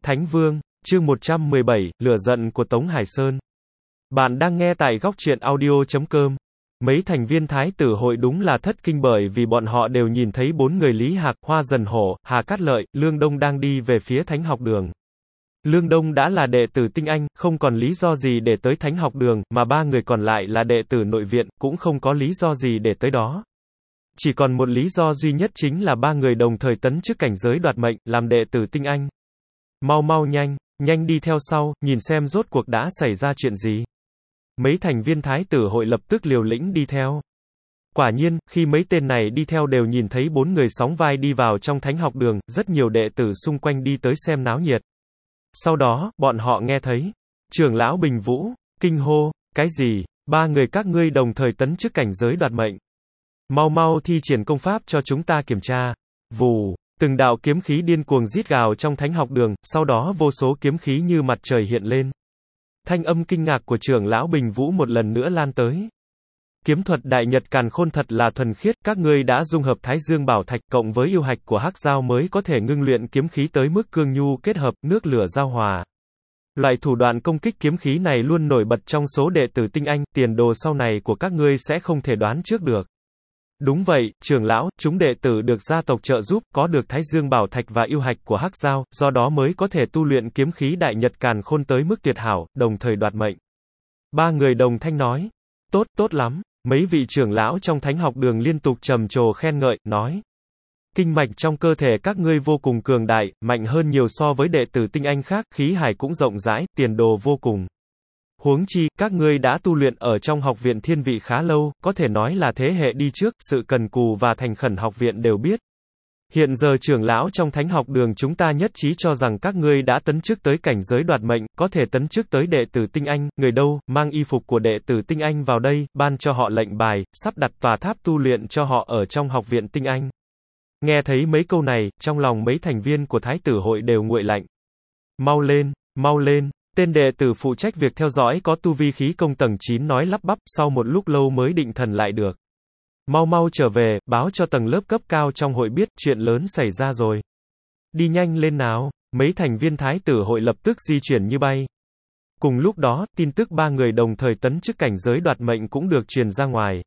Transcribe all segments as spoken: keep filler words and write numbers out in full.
Thánh Vương, chương một trăm mười bảy, lửa giận của Tống Hải Sơn. Bạn đang nghe tại góc truyện audio chấm com. Mấy thành viên Thái tử hội đúng là thất kinh bởi vì bọn họ đều nhìn thấy bốn người Lý Hạc, Hoa Dần Hổ, Hà Cát Lợi, Lương Đông đang đi về phía Thánh Học Đường. Lương Đông đã là đệ tử tinh anh, không còn lý do gì để tới Thánh Học Đường, mà ba người còn lại là đệ tử nội viện, cũng không có lý do gì để tới đó. Chỉ còn một lý do duy nhất chính là ba người đồng thời tấn chức cảnh giới đoạt mệnh, làm đệ tử tinh anh. Mau mau nhanh, nhanh đi theo sau, nhìn xem rốt cuộc đã xảy ra chuyện gì. Mấy thành viên Thái tử hội lập tức liều lĩnh đi theo. Quả nhiên, khi mấy tên này đi theo đều nhìn thấy bốn người sóng vai đi vào trong Thánh Học Đường, rất nhiều đệ tử xung quanh đi tới xem náo nhiệt. Sau đó, bọn họ nghe thấy trưởng lão Bình Vũ kinh hô, cái gì? Ba người các ngươi đồng thời tấn chức cảnh giới đoạt mệnh. Mau mau thi triển công pháp cho chúng ta kiểm tra. Vù, từng đạo kiếm khí điên cuồng rít gào trong Thánh Học Đường, sau đó vô số kiếm khí như mặt trời hiện lên. Thanh âm kinh ngạc của trưởng lão Bình Vũ một lần nữa lan tới. Kiếm thuật Đại Nhật Càn Khôn thật là thuần khiết, các ngươi đã dung hợp Thái Dương Bảo Thạch cộng với yêu hạch của Hắc Dao mới có thể ngưng luyện kiếm khí tới mức cương nhu kết hợp, nước lửa giao hòa. Loại thủ đoạn công kích kiếm khí này luôn nổi bật trong số đệ tử tinh anh, tiền đồ sau này của các ngươi sẽ không thể đoán trước được. Đúng vậy, trưởng lão, chúng đệ tử được gia tộc trợ giúp, có được Thái Dương Bảo Thạch và yêu hạch của Hắc Dao, do đó mới có thể tu luyện kiếm khí Đại Nhật Càn Khôn tới mức tuyệt hảo, đồng thời đoạt mệnh. Ba người đồng thanh nói, tốt, tốt lắm. Mấy vị trưởng lão trong Thánh Học Đường liên tục trầm trồ khen ngợi, nói, kinh mạch trong cơ thể các ngươi vô cùng cường đại, mạnh hơn nhiều so với đệ tử tinh anh khác, khí hải cũng rộng rãi, tiền đồ vô cùng. Huống chi, các ngươi đã tu luyện ở trong học viện thiên vị khá lâu, có thể nói là thế hệ đi trước, sự cần cù và thành khẩn học viện đều biết. Hiện giờ trưởng lão trong Thánh Học Đường chúng ta nhất trí cho rằng các ngươi đã tấn chức tới cảnh giới đoạt mệnh, có thể tấn chức tới đệ tử tinh anh, người đâu, mang y phục của đệ tử tinh anh vào đây, ban cho họ lệnh bài, sắp đặt tòa tháp tu luyện cho họ ở trong học viện tinh anh. Nghe thấy mấy câu này, trong lòng mấy thành viên của Thái tử hội đều nguội lạnh. Mau lên, mau lên. Tên đệ tử phụ trách việc theo dõi có tu vi khí công tầng chín nói lắp bắp, sau một lúc lâu mới định thần lại được. Mau mau trở về, báo cho tầng lớp cấp cao trong hội biết, chuyện lớn xảy ra rồi. Đi nhanh lên nào, mấy thành viên Thái tử hội lập tức di chuyển như bay. Cùng lúc đó, tin tức ba người đồng thời tấn chức cảnh giới đoạt mệnh cũng được truyền ra ngoài.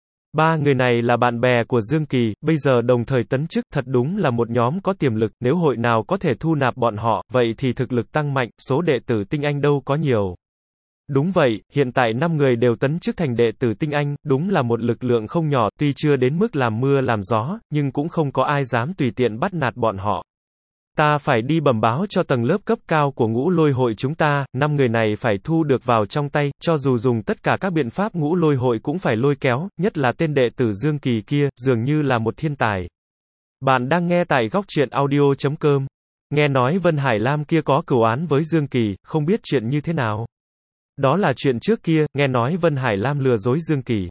Ba người này là bạn bè của Dương Kỳ, bây giờ đồng thời tấn chức, thật đúng là một nhóm có tiềm lực, nếu hội nào có thể thu nạp bọn họ, vậy thì thực lực tăng mạnh, số đệ tử tinh anh đâu có nhiều. Đúng vậy, hiện tại năm người đều tấn chức thành đệ tử tinh anh, đúng là một lực lượng không nhỏ, tuy chưa đến mức làm mưa làm gió, nhưng cũng không có ai dám tùy tiện bắt nạt bọn họ. Ta phải đi bẩm báo cho tầng lớp cấp cao của Ngũ Lôi hội chúng ta, năm người này phải thu được vào trong tay, cho dù dùng tất cả các biện pháp Ngũ Lôi hội cũng phải lôi kéo, nhất là tên đệ tử Dương Kỳ kia, dường như là một thiên tài. Bạn đang nghe tại góc truyện audio chấm com. Nghe nói Vân Hải Lam kia có cửu án với Dương Kỳ, không biết chuyện như thế nào. Đó là chuyện trước kia, nghe nói Vân Hải Lam lừa dối Dương Kỳ.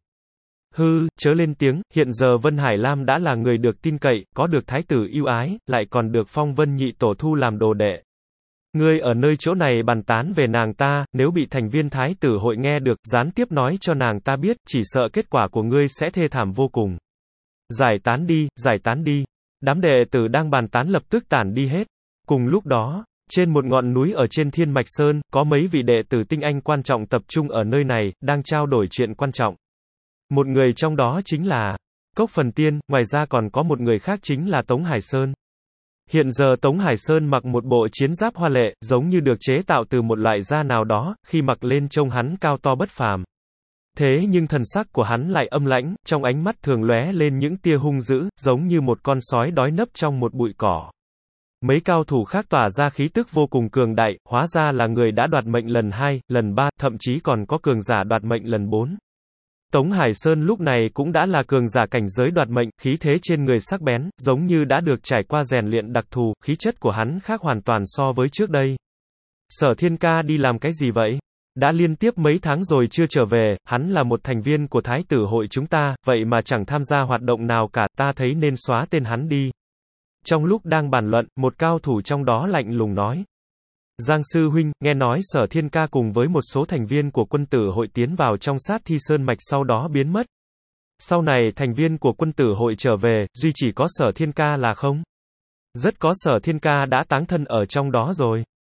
Hư, chớ lên tiếng, hiện giờ Vân Hải Lam đã là người được tin cậy, có được thái tử yêu ái, lại còn được Phong Vân nhị tổ thu làm đồ đệ. Ngươi ở nơi chỗ này bàn tán về nàng ta, nếu bị thành viên Thái tử hội nghe được, gián tiếp nói cho nàng ta biết, chỉ sợ kết quả của ngươi sẽ thê thảm vô cùng. Giải tán đi, giải tán đi. Đám đệ tử đang bàn tán lập tức tản đi hết. Cùng lúc đó, trên một ngọn núi ở trên Thiên Mạch Sơn, có mấy vị đệ tử tinh anh quan trọng tập trung ở nơi này, đang trao đổi chuyện quan trọng. Một người trong đó chính là Cốc Phần Tiên, ngoài ra còn có một người khác chính là Tống Hải Sơn. Hiện giờ Tống Hải Sơn mặc một bộ chiến giáp hoa lệ, giống như được chế tạo từ một loại da nào đó, khi mặc lên trông hắn cao to bất phàm. Thế nhưng thần sắc của hắn lại âm lãnh, trong ánh mắt thường lóe lên những tia hung dữ, giống như một con sói đói nấp trong một bụi cỏ. Mấy cao thủ khác tỏa ra khí tức vô cùng cường đại, hóa ra là người đã đoạt mệnh lần hai, lần ba, thậm chí còn có cường giả đoạt mệnh lần bốn. Tống Hải Sơn lúc này cũng đã là cường giả cảnh giới đoạt mệnh, khí thế trên người sắc bén, giống như đã được trải qua rèn luyện đặc thù, khí chất của hắn khác hoàn toàn so với trước đây. Sở Thiên Ca đi làm cái gì vậy? Đã liên tiếp mấy tháng rồi chưa trở về, hắn là một thành viên của Thái tử hội chúng ta, vậy mà chẳng tham gia hoạt động nào cả, ta thấy nên xóa tên hắn đi. Trong lúc đang bàn luận, một cao thủ trong đó lạnh lùng nói. Giang sư huynh, nghe nói Sở Thiên Ca cùng với một số thành viên của quân tử hội tiến vào trong sát thi sơn mạch sau đó biến mất. Sau này thành viên của quân tử hội trở về, duy chỉ có Sở Thiên Ca là không? Rất có Sở Thiên Ca đã táng thân ở trong đó rồi.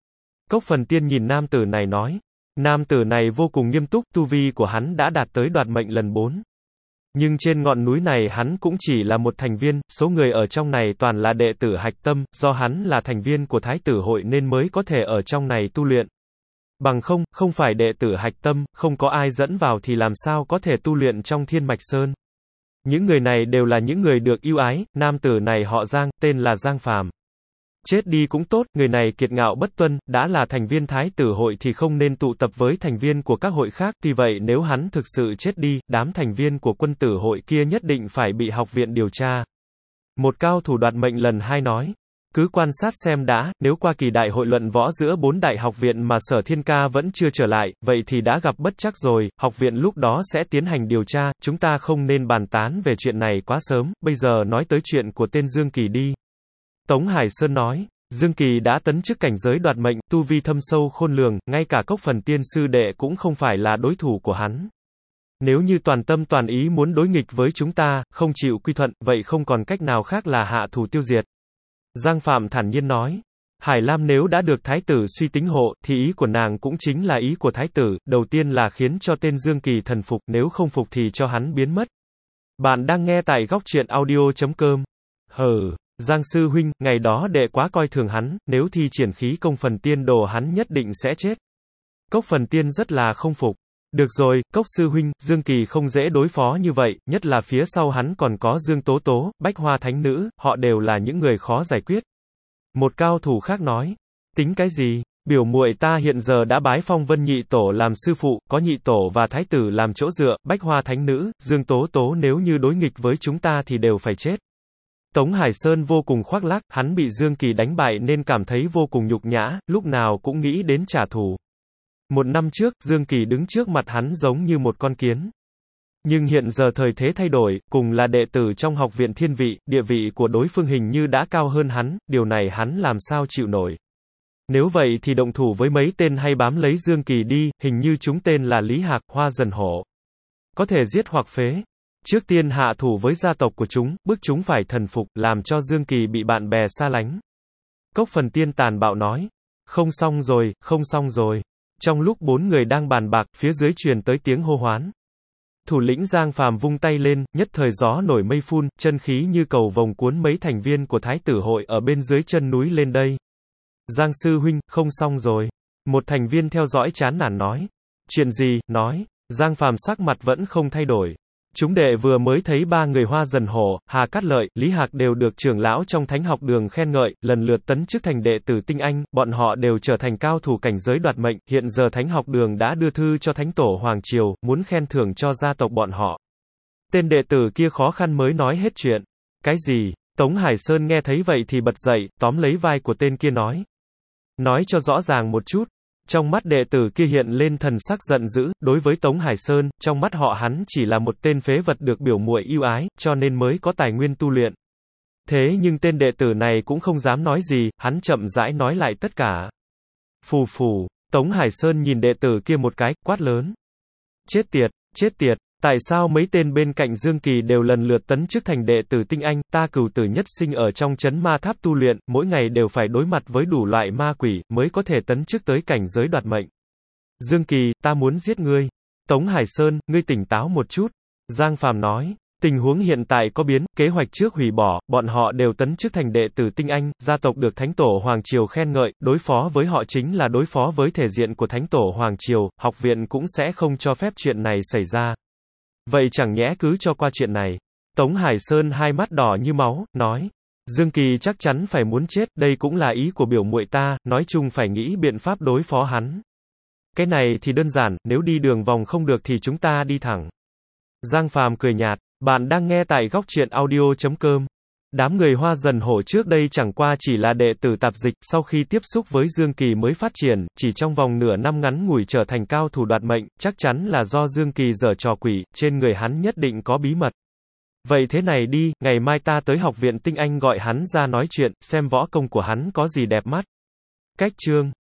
Cốc Phần Tiên nhìn nam tử này nói. Nam tử này vô cùng nghiêm túc, tu vi của hắn đã đạt tới đoạt mệnh lần bốn. Nhưng trên ngọn núi này hắn cũng chỉ là một thành viên, số người ở trong này toàn là đệ tử hạch tâm, do hắn là thành viên của Thái tử hội nên mới có thể ở trong này tu luyện. Bằng không, không phải đệ tử hạch tâm, không có ai dẫn vào thì làm sao có thể tu luyện trong Thiên Mạch Sơn. Những người này đều là những người được ưu ái, nam tử này họ Giang, tên là Giang Phàm. Chết đi cũng tốt, người này kiệt ngạo bất tuân, đã là thành viên Thái tử hội thì không nên tụ tập với thành viên của các hội khác, tuy vậy nếu hắn thực sự chết đi, đám thành viên của quân tử hội kia nhất định phải bị học viện điều tra. Một cao thủ đoạt mệnh lần hai nói, cứ quan sát xem đã, nếu qua kỳ đại hội luận võ giữa bốn đại học viện mà Sở Thiên Ca vẫn chưa trở lại, vậy thì đã gặp bất trắc rồi, học viện lúc đó sẽ tiến hành điều tra, chúng ta không nên bàn tán về chuyện này quá sớm, bây giờ nói tới chuyện của tên Dương Kỳ đi. Tống Hải Sơn nói, Dương Kỳ đã tấn chức cảnh giới đoạt mệnh, tu vi thâm sâu khôn lường, ngay cả Cốc Phần Tiên sư đệ cũng không phải là đối thủ của hắn. Nếu như toàn tâm toàn ý muốn đối nghịch với chúng ta, không chịu quy thuận, vậy không còn cách nào khác là hạ thủ tiêu diệt. Giang Phạm thản nhiên nói, Hải Lam nếu đã được Thái tử suy tính hộ, thì ý của nàng cũng chính là ý của Thái tử, đầu tiên là khiến cho tên Dương Kỳ thần phục, nếu không phục thì cho hắn biến mất. Bạn đang nghe tại góc truyện audio chấm com. Hừ. Giang sư huynh, ngày đó đệ quá coi thường hắn, nếu thi triển khí công Phần Tiên đồ hắn nhất định sẽ chết. Cốc Phần Tiên rất là không phục. Được rồi, Cốc sư huynh, Dương Kỳ không dễ đối phó như vậy, nhất là phía sau hắn còn có Dương Tố Tố, Bách Hoa Thánh Nữ, họ đều là những người khó giải quyết. Một cao thủ khác nói, tính cái gì, biểu muội ta hiện giờ đã bái phong Vân Nhị Tổ làm sư phụ, có Nhị Tổ và Thái tử làm chỗ dựa, Bách Hoa Thánh Nữ, Dương Tố Tố nếu như đối nghịch với chúng ta thì đều phải chết. Tống Hải Sơn vô cùng khoác lác, hắn bị Dương Kỳ đánh bại nên cảm thấy vô cùng nhục nhã, lúc nào cũng nghĩ đến trả thù. Một năm trước, Dương Kỳ đứng trước mặt hắn giống như một con kiến. Nhưng hiện giờ thời thế thay đổi, cùng là đệ tử trong học viện thiên vị, địa vị của đối phương hình như đã cao hơn hắn, điều này hắn làm sao chịu nổi. Nếu vậy thì động thủ với mấy tên hay bám lấy Dương Kỳ đi, hình như chúng tên là Lý Hạc, Hoa Dần Hổ. Có thể giết hoặc phế. Trước tiên hạ thủ với gia tộc của chúng, bức chúng phải thần phục, làm cho Dương Kỳ bị bạn bè xa lánh. Cốc Phần Tiên tàn bạo nói, không xong rồi, không xong rồi. Trong lúc bốn người đang bàn bạc, phía dưới truyền tới tiếng hô hoán. Thủ lĩnh Giang Phàm vung tay lên, nhất thời gió nổi mây phun, chân khí như cầu vồng cuốn mấy thành viên của Thái tử hội ở bên dưới chân núi lên đây. Giang sư huynh, không xong rồi. Một thành viên theo dõi chán nản nói. Chuyện gì, nói. Giang Phàm sắc mặt vẫn không thay đổi. Chúng đệ vừa mới thấy ba người Hoa Dần Hổ, Hà Cát Lợi, Lý Hạc đều được trưởng lão trong Thánh học đường khen ngợi, lần lượt tấn chức thành đệ tử tinh anh, bọn họ đều trở thành cao thủ cảnh giới đoạt mệnh, hiện giờ Thánh học đường đã đưa thư cho Thánh tổ Hoàng Triều, muốn khen thưởng cho gia tộc bọn họ. Tên đệ tử kia khó khăn mới nói hết chuyện. Cái gì? Tống Hải Sơn nghe thấy vậy thì bật dậy, tóm lấy vai của tên kia nói. Nói cho rõ ràng một chút. Trong mắt đệ tử kia hiện lên thần sắc giận dữ, đối với Tống Hải Sơn, trong mắt họ hắn chỉ là một tên phế vật được biểu muội yêu ái, cho nên mới có tài nguyên tu luyện. Thế nhưng tên đệ tử này cũng không dám nói gì, hắn chậm rãi nói lại tất cả. Phù phù, Tống Hải Sơn nhìn đệ tử kia một cái, quát lớn. Chết tiệt, chết tiệt, tại sao mấy tên bên cạnh Dương Kỳ đều lần lượt tấn chức thành đệ tử tinh anh, ta cửu tử nhất sinh ở trong trấn ma tháp tu luyện, mỗi ngày đều phải đối mặt với đủ loại ma quỷ, mới có thể tấn chức tới cảnh giới đoạt mệnh. Dương Kỳ, ta muốn giết ngươi. Tống Hải Sơn, ngươi tỉnh táo một chút. Giang Phàm nói, tình huống hiện tại có biến, kế hoạch trước hủy bỏ, bọn họ đều tấn chức thành đệ tử tinh anh, gia tộc được Thánh tổ Hoàng Triều khen ngợi, đối phó với họ chính là đối phó với thể diện của Thánh tổ Hoàng Triều, học viện cũng sẽ không cho phép chuyện này xảy ra. Vậy chẳng nhẽ cứ cho qua chuyện này. Tống Hải Sơn hai mắt đỏ như máu, nói. Dương Kỳ chắc chắn phải muốn chết, đây cũng là ý của biểu muội ta, nói chung phải nghĩ biện pháp đối phó hắn. Cái này thì đơn giản, nếu đi đường vòng không được thì chúng ta đi thẳng. Giang Phàm cười nhạt, bạn đang nghe tại góc truyện audio chấm com. Đám người Hoa Dần Hổ trước đây chẳng qua chỉ là đệ tử tạp dịch, sau khi tiếp xúc với Dương Kỳ mới phát triển, chỉ trong vòng nửa năm ngắn ngủi trở thành cao thủ đoạt mệnh, chắc chắn là do Dương Kỳ giở trò quỷ, trên người hắn nhất định có bí mật. Vậy thế này đi, ngày mai ta tới học viện tinh anh gọi hắn ra nói chuyện, xem võ công của hắn có gì đẹp mắt. Cách chương